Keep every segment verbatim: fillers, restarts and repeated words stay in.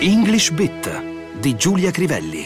English Bit di Giulia Crivelli.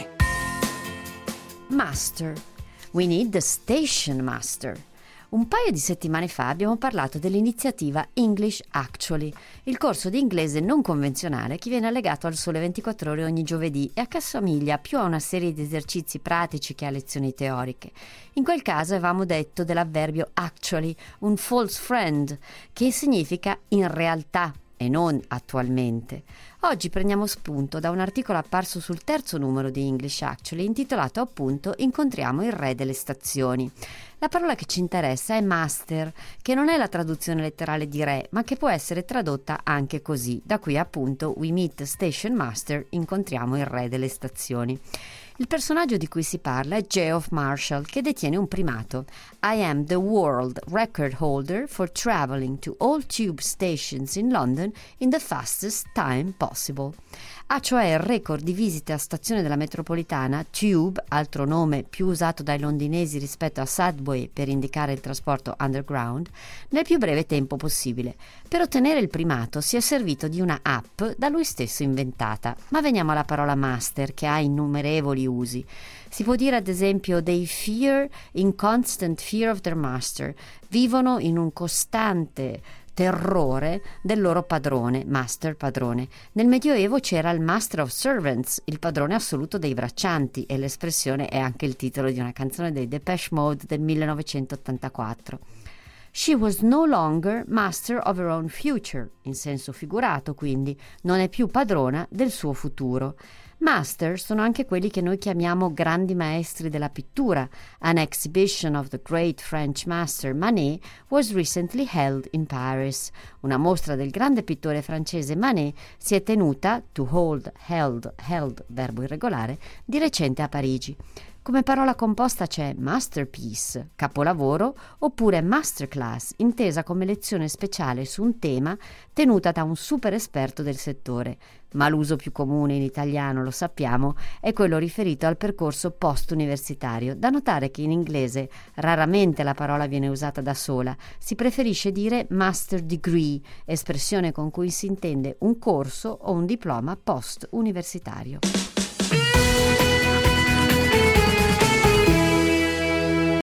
Master. We need the station master. Un paio di settimane fa abbiamo parlato dell'iniziativa English Actually, il corso di inglese non convenzionale che viene allegato al Sole ventiquattro Ore ogni giovedì e che assomiglia più a una serie di esercizi pratici che a lezioni teoriche. In quel caso avevamo detto dell'avverbio actually, un false friend, che significa in realtà e non attualmente. Oggi prendiamo spunto da un articolo apparso sul terzo numero di English Actually intitolato appunto Incontriamo il re delle stazioni. La parola che ci interessa è master, che non è la traduzione letterale di re, ma che può essere tradotta anche così. Da qui appunto we meet the station master, incontriamo il re delle stazioni. Il personaggio di cui si parla è Geoff Marshall, che detiene un primato. I am the world record holder for traveling to all tube stations in London in the fastest time possible. Ha cioè il record di visite a stazione della metropolitana, Tube, altro nome più usato dai londinesi rispetto a Subway per indicare il trasporto underground, nel più breve tempo possibile. Per ottenere il primato si è servito di una app da lui stesso inventata. Ma veniamo alla parola master, che ha innumerevoli usi. Si può dire ad esempio they fear in constant fear of their master, vivono in un costante terrore del loro padrone, master padrone. Nel Medioevo c'era il master of servants, il padrone assoluto dei braccianti, e l'espressione è anche il titolo di una canzone dei Depeche Mode del millenovecentottantaquattro. She was no longer master of her own future, in senso figurato quindi, non è più padrona del suo futuro. Master sono anche quelli che noi chiamiamo grandi maestri della pittura. An exhibition of the great French master Manet was recently held in Paris. Una mostra del grande pittore francese Manet si è tenuta, to hold, held, held, verbo irregolare, di recente a Parigi. Come parola composta c'è masterpiece, capolavoro, oppure masterclass, intesa come lezione speciale su un tema tenuta da un super esperto del settore. Ma l'uso più comune in italiano, lo sappiamo, è quello riferito al percorso post-universitario. Da notare che in inglese raramente la parola viene usata da sola, si preferisce dire master degree, espressione con cui si intende un corso o un diploma post-universitario.